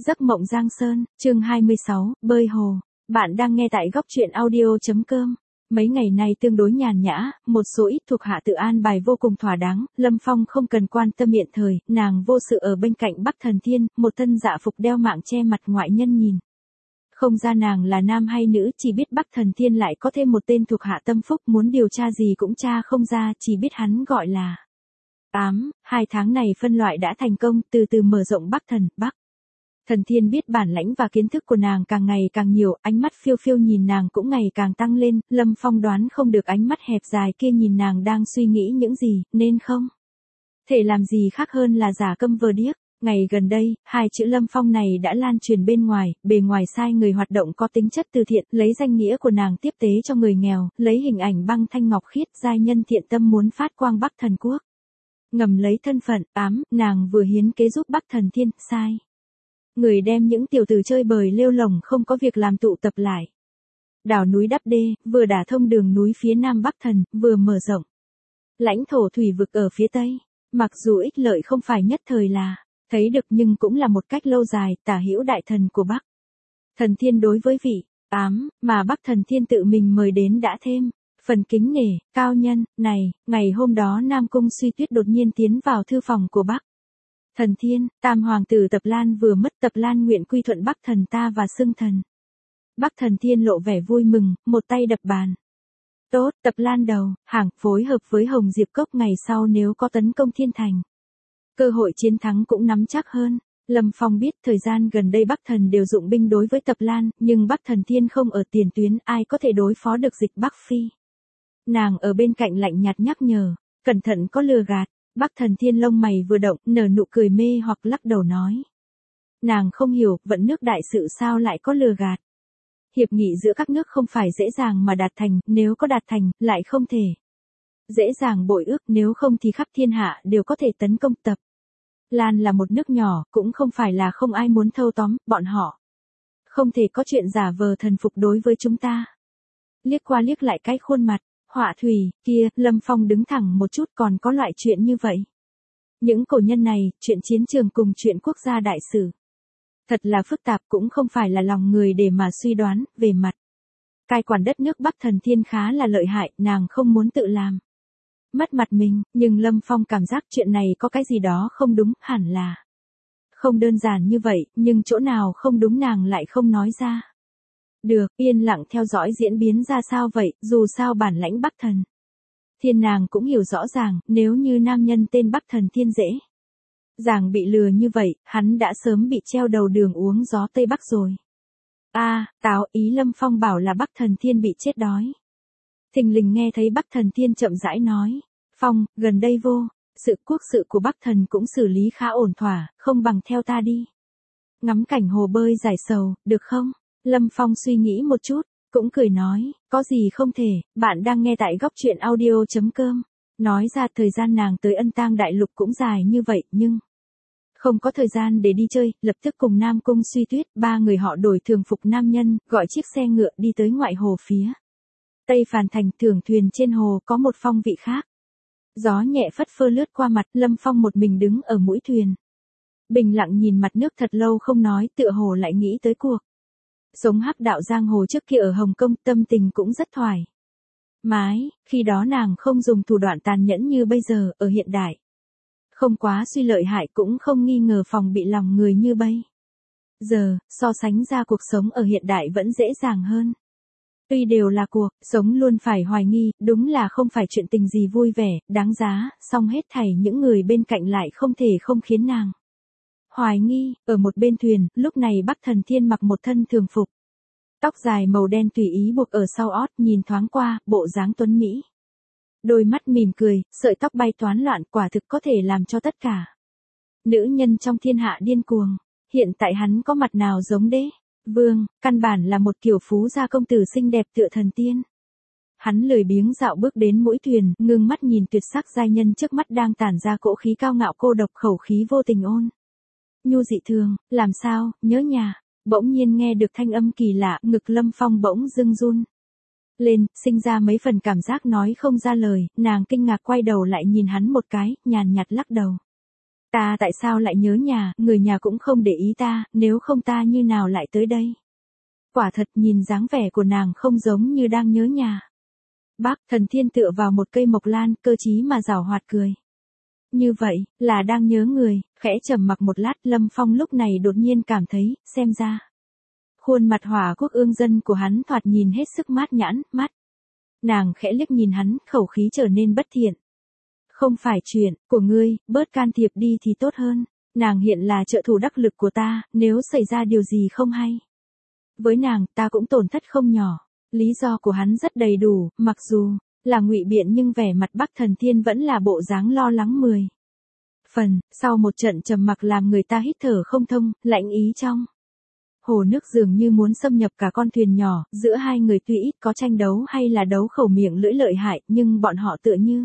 Giấc mộng Giang Sơn, chương 26, bơi hồ. Bạn đang nghe tại góc truyện audio.com. Mấy ngày nay tương đối nhàn nhã, một số ít thuộc hạ tự an bài vô cùng thỏa đáng, Lâm Phong không cần quan tâm hiện thời, nàng vô sự ở bên cạnh Bắc Thần Thiên, một thân dạ phục đeo mạng che mặt ngoại nhân nhìn. Không ra nàng là nam hay nữ, chỉ biết Bắc Thần Thiên lại có thêm một tên thuộc hạ tâm phúc, muốn điều tra gì cũng tra không ra, chỉ biết hắn gọi là 2 tháng này phân loại đã thành công, từ từ mở rộng Bắc Thần Thiên biết bản lãnh và kiến thức của nàng càng ngày càng nhiều, ánh mắt phiêu phiêu nhìn nàng cũng ngày càng tăng lên, Lâm Phong đoán không được ánh mắt hẹp dài kia nhìn nàng đang suy nghĩ những gì, nên không thể làm gì khác hơn là giả câm vờ điếc. Ngày gần đây, hai chữ Lâm Phong này đã lan truyền bên ngoài, bề ngoài sai người hoạt động có tính chất từ thiện, lấy danh nghĩa của nàng tiếp tế cho người nghèo, lấy hình ảnh băng thanh ngọc khiết, giai nhân thiện tâm muốn phát quang Bắc Thần Quốc. Ngầm lấy thân phận, nàng vừa hiến kế giúp Bắc Thần Thiên, sai người đem những tiểu tử chơi bời lêu lổng không có việc làm tụ tập lại. Đào núi đắp đê, vừa đả thông đường núi phía nam Bắc Thần, vừa mở rộng lãnh thổ thủy vực ở phía tây. Mặc dù ích lợi không phải nhất thời là thấy được nhưng cũng là một cách lâu dài, tả hữu đại thần của Bắc Thần Thiên đối với vị mà Bắc Thần Thiên tự mình mời đến đã thêm phần kính nể, cao nhân. Này, ngày hôm đó Nam Cung Suy Tuyết đột nhiên tiến vào thư phòng của Bắc Thần Thiên, Tam hoàng tử Tập Lan vừa mất, Tập Lan nguyện quy thuận Bắc Thần ta và xưng thần. Bắc Thần Thiên lộ vẻ vui mừng, một tay đập bàn. Tốt, Tập Lan đầu hàng, phối hợp với Hồng Diệp Cốc ngày sau nếu có tấn công Thiên Thành, cơ hội chiến thắng cũng nắm chắc hơn. Lâm Phong biết thời gian gần đây Bắc Thần đều dụng binh đối với Tập Lan, nhưng Bắc Thần Thiên không ở tiền tuyến, ai có thể đối phó được Dịch Bắc Phi. Nàng ở bên cạnh lạnh nhạt nhắc nhở, cẩn thận có lừa gạt. Bắc Thần Thiên lông mày vừa động, nở nụ cười mê hoặc lắc đầu nói. Nàng không hiểu, vận nước đại sự sao lại có lừa gạt. Hiệp nghị giữa các nước không phải dễ dàng mà đạt thành, nếu có đạt thành, lại không thể dễ dàng bội ước, nếu không thì khắp thiên hạ đều có thể tấn công Tập Lan là một nước nhỏ, cũng không phải là không ai muốn thâu tóm, bọn họ không thể có chuyện giả vờ thần phục đối với chúng ta. Liếc qua liếc lại cái khuôn mặt Họa thủy kia, Lâm Phong đứng thẳng một chút, còn có loại chuyện như vậy. Những cổ nhân này, chuyện chiến trường cùng chuyện quốc gia đại sự. Thật là phức tạp, cũng không phải là lòng người để mà suy đoán, về mặt cai quản đất nước Bắc Thần Thiên khá là lợi hại, nàng không muốn tự làm mất mặt mình, nhưng Lâm Phong cảm giác chuyện này có cái gì đó không đúng, hẳn là không đơn giản như vậy, nhưng chỗ nào không đúng nàng lại không nói ra. Được, yên lặng theo dõi diễn biến ra sao vậy, dù sao bản lãnh Bắc Thần Thiên nàng cũng hiểu rõ ràng, nếu như nam nhân tên Bắc Thần Thiên dễ dàng bị lừa như vậy, hắn đã sớm bị treo đầu đường uống gió Tây Bắc rồi. Táo, ý Lâm Phong bảo là Bắc Thần Thiên bị chết đói. Thình lình nghe thấy Bắc Thần Thiên chậm rãi nói, Phong, gần đây sự quốc sự của Bắc Thần cũng xử lý khá ổn thỏa, không bằng theo ta đi ngắm cảnh hồ bơi giải sầu, được không? Lâm Phong suy nghĩ một chút, cũng cười nói, có gì không thể, bạn đang nghe tại góc truyện audio.com. Nói ra thời gian nàng tới Ân Tang Đại Lục cũng dài như vậy, nhưng không có thời gian để đi chơi, lập tức cùng Nam Cung Suy Tuyết, 3 người họ đổi thường phục nam nhân, gọi chiếc xe ngựa đi tới ngoại hồ phía Tây Phàn Thành. Thưởng thuyền trên hồ có một phong vị khác. Gió nhẹ phất phơ lướt qua mặt, Lâm Phong một mình đứng ở mũi thuyền, bình lặng nhìn mặt nước thật lâu không nói, tựa hồ lại nghĩ tới cuộc sống hắc đạo giang hồ trước kia ở Hồng Kông, tâm tình cũng rất thoải mái, khi đó nàng không dùng thủ đoạn tàn nhẫn như bây giờ, ở hiện đại không quá suy lợi hại, cũng không nghi ngờ phòng bị lòng người như bây giờ, so sánh ra cuộc sống ở hiện đại vẫn dễ dàng hơn. Tuy đều là cuộc sống luôn phải hoài nghi, đúng là không phải chuyện tình gì vui vẻ, đáng giá, song hết thảy những người bên cạnh lại không thể không khiến nàng hoài nghi. Ở một bên thuyền, lúc này Bắc Thần Thiên mặc một thân thường phục, tóc dài màu đen tùy ý buộc ở sau ót, nhìn thoáng qua, bộ dáng tuấn mỹ. Đôi mắt mỉm cười, sợi tóc bay toán loạn, quả thực có thể làm cho tất cả nữ nhân trong thiên hạ điên cuồng. Hiện tại hắn có mặt nào giống đế vương, căn bản là một kiểu phú gia công tử xinh đẹp tựa thần tiên. Hắn lười biếng dạo bước đến mũi thuyền, ngưng mắt nhìn tuyệt sắc giai nhân trước mắt đang tản ra cỗ khí cao ngạo cô độc, khẩu khí vô tình ôn nhu dị thường. Làm sao, nhớ nhà. Bỗng nhiên nghe được thanh âm kỳ lạ, ngực Lâm Phong bỗng dưng run lên, sinh ra mấy phần cảm giác nói không ra lời, nàng kinh ngạc quay đầu lại nhìn hắn một cái, nhàn nhạt lắc đầu. Ta tại sao lại nhớ nhà, người nhà cũng không để ý ta, nếu không ta như nào lại tới đây. Quả thật nhìn dáng vẻ của nàng không giống như đang nhớ nhà. Bác Thần Thiên tựa vào một cây mộc lan, cơ trí mà giảo hoạt cười. Như vậy, là đang nhớ người, khẽ trầm mặc một lát, Lâm Phong lúc này đột nhiên cảm thấy, xem ra. Khuôn mặt Hỏa Quốc ương dân của hắn thoạt nhìn hết sức mát nhãn, mắt. Nàng khẽ liếc nhìn hắn, khẩu khí trở nên bất thiện. Không phải chuyện của ngươi, bớt can thiệp đi thì tốt hơn. Nàng hiện là trợ thủ đắc lực của ta, nếu xảy ra điều gì không hay. Với nàng, ta cũng tổn thất không nhỏ. Lý do của hắn rất đầy đủ, mặc dù là ngụy biện nhưng vẻ mặt Bắc Thần Thiên vẫn là bộ dáng lo lắng 10 phần. Sau một trận trầm mặc làm người ta hít thở không thông, lạnh ý trong hồ nước dường như muốn xâm nhập cả con thuyền nhỏ, giữa hai người tuy ít có tranh đấu hay là đấu khẩu miệng lưỡi lợi hại, nhưng bọn họ tựa như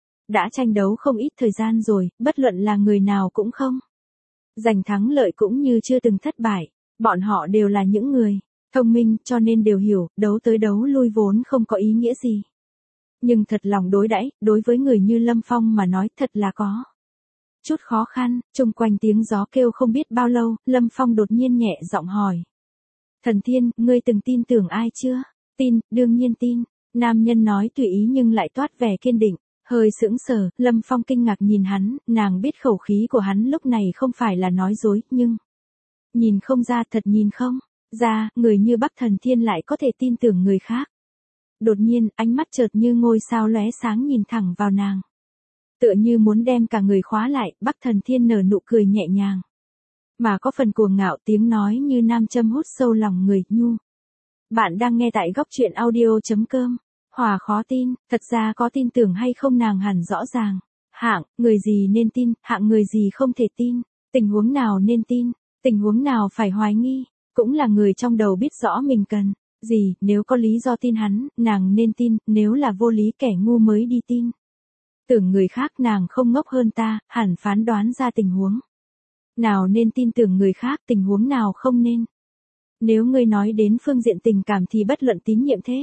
đã tranh đấu không ít thời gian rồi, bất luận là người nào cũng không giành thắng lợi cũng như chưa từng thất bại. Bọn họ đều là những người thông minh cho nên đều hiểu, đấu tới đấu lui vốn không có ý nghĩa gì. Nhưng thật lòng đối đãi, đối với người như Lâm Phong mà nói thật là có chút khó khăn. Chung quanh tiếng gió kêu không biết bao lâu, Lâm Phong đột nhiên nhẹ giọng hỏi. Thần Thiên, ngươi từng tin tưởng ai chưa? Tin, đương nhiên tin. Nam nhân nói tùy ý nhưng lại toát vẻ kiên định. Hơi sững sờ, Lâm Phong kinh ngạc nhìn hắn, nàng biết khẩu khí của hắn lúc này không phải là nói dối, nhưng nhìn không ra, thật nhìn không ra, người như Bắc Thần Thiên lại có thể tin tưởng người khác. Đột nhiên, ánh mắt chợt như ngôi sao lóe sáng nhìn thẳng vào nàng. Tựa như muốn đem cả người khóa lại, Bắc Thần Thiên nở nụ cười nhẹ nhàng. Mà có phần cuồng ngạo, tiếng nói như nam châm hút sâu lòng người, nhu. Bạn đang nghe tại góc truyện audio.com. Hòa khó tin, thật ra có tin tưởng hay không nàng hẳn rõ ràng. Hạng, người gì nên tin, hạng người gì không thể tin. Tình huống nào nên tin, tình huống nào phải hoài nghi. Cũng là người trong đầu biết rõ mình cần gì, nếu có lý do tin hắn, nàng nên tin, nếu là vô lý kẻ ngu mới đi tin. Tưởng người khác nàng không ngốc hơn ta, hẳn phán đoán ra tình huống nào nên tin tưởng người khác, tình huống nào không nên. Nếu ngươi nói đến phương diện tình cảm thì bất luận tín nhiệm thế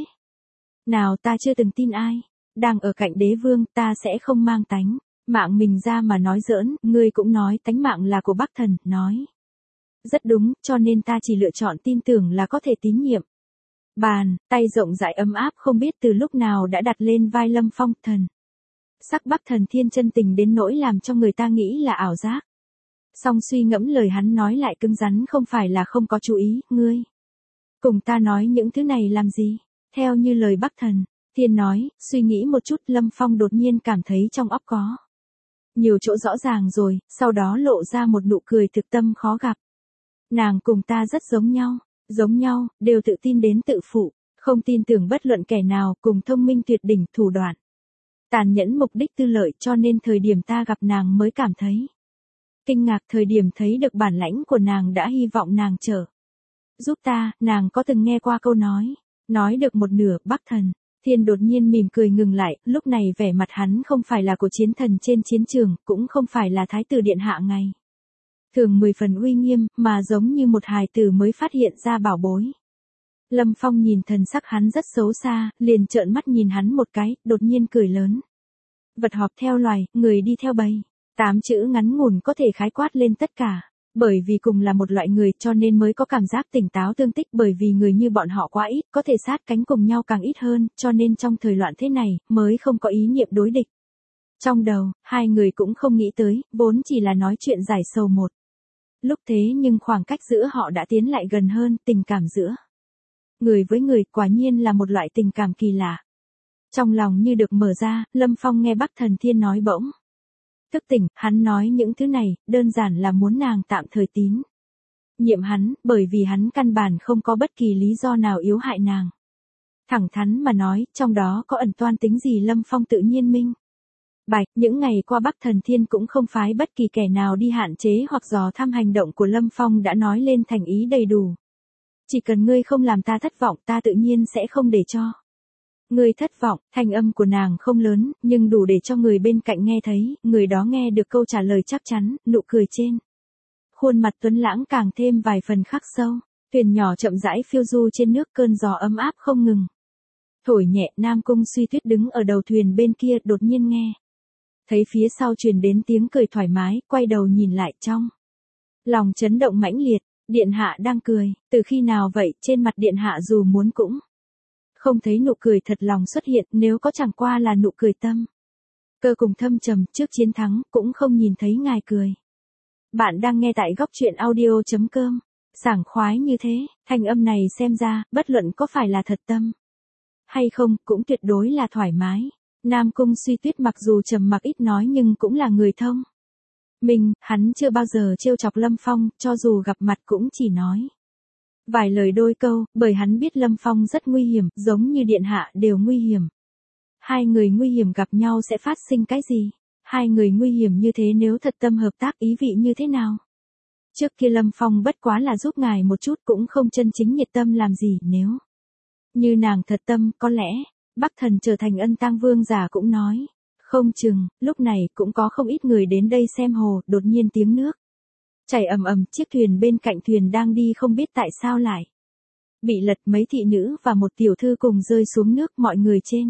nào ta chưa từng tin ai. Đang ở cạnh đế vương ta sẽ không mang tánh mạng mình ra mà nói giỡn, ngươi cũng nói tánh mạng là của Bắc Thần, nói. Rất đúng, cho nên ta chỉ lựa chọn tin tưởng là có thể tín nhiệm. Bàn, tay rộng rãi ấm áp không biết từ lúc nào đã đặt lên vai Lâm Phong. Thần sắc Bắc Thần Thiên chân tình đến nỗi làm cho người ta nghĩ là ảo giác. Song suy ngẫm lời hắn nói lại cứng rắn, không phải là không có chú ý, ngươi cùng ta nói những thứ này làm gì? Theo như lời Bắc Thần Thiên nói, suy nghĩ một chút, Lâm Phong đột nhiên cảm thấy trong óc có nhiều chỗ rõ ràng rồi, sau đó lộ ra một nụ cười thực tâm khó gặp. Nàng cùng ta rất giống nhau, đều tự tin đến tự phụ, không tin tưởng bất luận kẻ nào, cùng thông minh tuyệt đỉnh, thủ đoạn tàn nhẫn, mục đích tư lợi, cho nên thời điểm ta gặp nàng mới cảm thấy kinh ngạc, thời điểm thấy được bản lãnh của nàng đã hy vọng nàng trợ giúp ta. Nàng có từng nghe qua câu nói được một nửa, Bắc Thần Thiên đột nhiên mỉm cười ngừng lại, lúc này vẻ mặt hắn không phải là của chiến thần trên chiến trường, cũng không phải là thái tử điện hạ ngày thường 10 phần uy nghiêm, mà giống như một hài tử mới phát hiện ra bảo bối. Lâm Phong nhìn thần sắc hắn rất xấu xa, liền trợn mắt nhìn hắn một cái, đột nhiên cười lớn. Vật họp theo loài, người đi theo bầy. 8 chữ ngắn ngủn có thể khái quát lên tất cả. Bởi vì cùng là một loại người cho nên mới có cảm giác tỉnh táo tương tích, bởi vì người như bọn họ quá ít, có thể sát cánh cùng nhau càng ít hơn, cho nên trong thời loạn thế này, mới không có ý niệm đối địch. Trong đầu, hai người cũng không nghĩ tới, vốn chỉ là nói chuyện giải sầu một lúc thế nhưng khoảng cách giữa họ đã tiến lại gần hơn, tình cảm giữa người với người quả nhiên là một loại tình cảm kỳ lạ. Trong lòng như được mở ra, Lâm Phong nghe Bắc Thần Thiên nói bỗng thức tỉnh, hắn nói những thứ này, đơn giản là muốn nàng tạm thời tín nhiệm hắn, bởi vì hắn căn bản không có bất kỳ lý do nào yếu hại nàng. Thẳng thắn mà nói, trong đó có ẩn toan tính gì Lâm Phong tự nhiên minh bạch. Những ngày qua Bắc Thần Thiên cũng không phái bất kỳ kẻ nào đi hạn chế hoặc dò thăm hành động của Lâm Phong, đã nói lên thành ý đầy đủ. Chỉ cần ngươi không làm ta thất vọng, ta tự nhiên sẽ không để cho ngươi thất vọng. Thanh âm của nàng không lớn, nhưng đủ để cho người bên cạnh nghe thấy, người đó nghe được câu trả lời chắc chắn, nụ cười trên khuôn mặt tuấn lãng càng thêm vài phần khắc sâu. Thuyền nhỏ chậm rãi phiêu du trên nước, cơn gió ấm áp không ngừng thổi nhẹ. Nam Cung Suy Tuyết đứng ở đầu thuyền bên kia, đột nhiên nghe Thấy phía sau truyền đến tiếng cười thoải mái, quay đầu nhìn lại trong. Lòng chấn động mãnh liệt, điện hạ đang cười, từ khi nào vậy, trên mặt điện hạ dù muốn cũng không thấy nụ cười thật lòng xuất hiện, nếu có chẳng qua là nụ cười tâm. Cơ cùng thâm trầm, trước chiến thắng, cũng không nhìn thấy ngài cười. Bạn đang nghe tại góc truyện audio.com. Sảng khoái như thế, thanh âm này xem ra, bất luận có phải là thật tâm hay không, cũng tuyệt đối là thoải mái. Nam Cung Suy Tuyết mặc dù trầm mặc ít nói nhưng cũng là người thông minh, hắn chưa bao giờ trêu chọc Lâm Phong, cho dù gặp mặt cũng chỉ nói vài lời đôi câu, bởi hắn biết Lâm Phong rất nguy hiểm, giống như điện hạ đều nguy hiểm. Hai người nguy hiểm gặp nhau sẽ phát sinh cái gì? Hai người nguy hiểm như thế nếu thật tâm hợp tác ý vị như thế nào? Trước kia Lâm Phong bất quá là giúp ngài một chút cũng không chân chính nhiệt tâm làm gì, nếu như nàng thật tâm, có lẽ Bắc Thần trở thành Ân Tang Vương giả cũng nói không chừng. Lúc này cũng có không ít người đến đây xem hồ, đột nhiên tiếng nước chảy ầm ầm, chiếc thuyền bên cạnh thuyền đang đi không biết tại sao lại bị lật, mấy thị nữ và một tiểu thư cùng rơi xuống nước, mọi người trên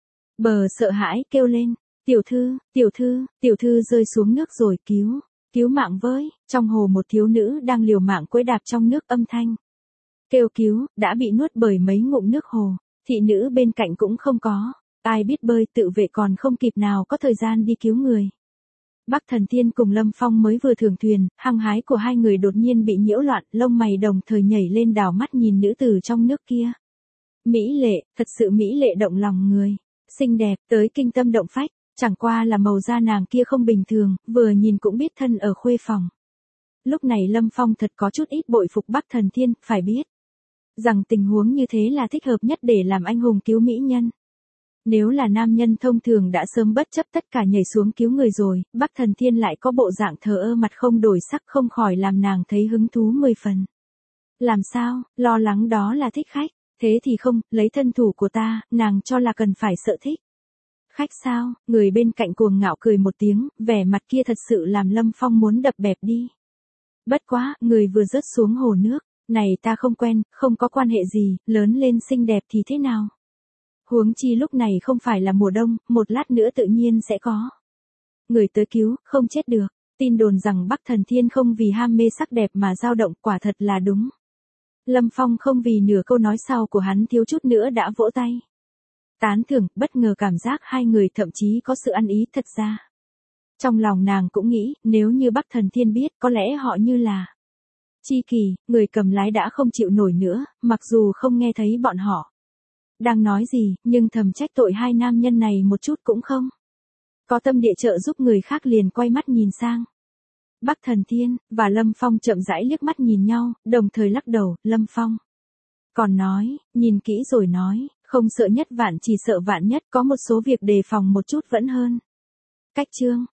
bờ sợ hãi kêu lên, tiểu thư, tiểu thư, tiểu thư rơi xuống nước rồi, cứu mạng với. Trong hồ một thiếu nữ đang liều mạng quấy đạp trong nước, âm thanh kêu cứu đã bị nuốt bởi mấy ngụm nước hồ. Thị nữ bên cạnh cũng không có ai biết bơi, tự vệ còn không kịp nào có thời gian đi cứu người. Bắc Thần Thiên cùng Lâm Phong mới vừa thưởng thuyền, hăng hái của hai người đột nhiên bị nhiễu loạn, lông mày đồng thời nhảy lên, đảo mắt nhìn nữ tử trong nước kia. Mỹ lệ, thật sự mỹ lệ động lòng người, xinh đẹp, tới kinh tâm động phách, chẳng qua là màu da nàng kia không bình thường, vừa nhìn cũng biết thân ở khuê phòng. Lúc này Lâm Phong thật có chút ít bội phục Bắc Thần Thiên, phải biết rằng tình huống như thế là thích hợp nhất để làm anh hùng cứu mỹ nhân. Nếu là nam nhân thông thường đã sớm bất chấp tất cả nhảy xuống cứu người rồi, Bắc Thần Thiên lại có bộ dạng thờ ơ mặt không đổi sắc, không khỏi làm nàng thấy hứng thú 10 phần. Làm sao, lo lắng đó là thích khách, thế thì không, lấy thân thủ của ta, nàng cho là cần phải sợ thích khách sao? Người bên cạnh cuồng ngạo cười một tiếng, vẻ mặt kia thật sự làm Lâm Phong muốn đập bẹp đi. Bất quá, người vừa rớt xuống hồ nước, này ta không quen, không có quan hệ gì, lớn lên xinh đẹp thì thế nào? Huống chi lúc này không phải là mùa đông, một lát nữa tự nhiên sẽ có người tới cứu, không chết được. Tin đồn rằng Bắc Thần Thiên không vì ham mê sắc đẹp mà dao động, quả thật là đúng. Lâm Phong không vì nửa câu nói sau của hắn thiếu chút nữa đã vỗ tay tán thưởng, bất ngờ cảm giác hai người thậm chí có sự ăn ý. Thật ra trong lòng nàng cũng nghĩ, nếu như Bắc Thần Thiên biết, có lẽ họ như là chi kỷ. Người cầm lái đã không chịu nổi nữa, mặc dù không nghe thấy bọn họ đang nói gì, nhưng thầm trách tội hai nam nhân này một chút cũng không có tâm địa trợ giúp người khác, liền quay mắt nhìn sang Bắc Thần Thiên và Lâm Phong, chậm rãi liếc mắt nhìn nhau, đồng thời lắc đầu. Lâm Phong còn nói, nhìn kỹ rồi nói, không sợ nhất vạn chỉ sợ vạn nhất, có một số việc đề phòng một chút vẫn hơn. Cách chương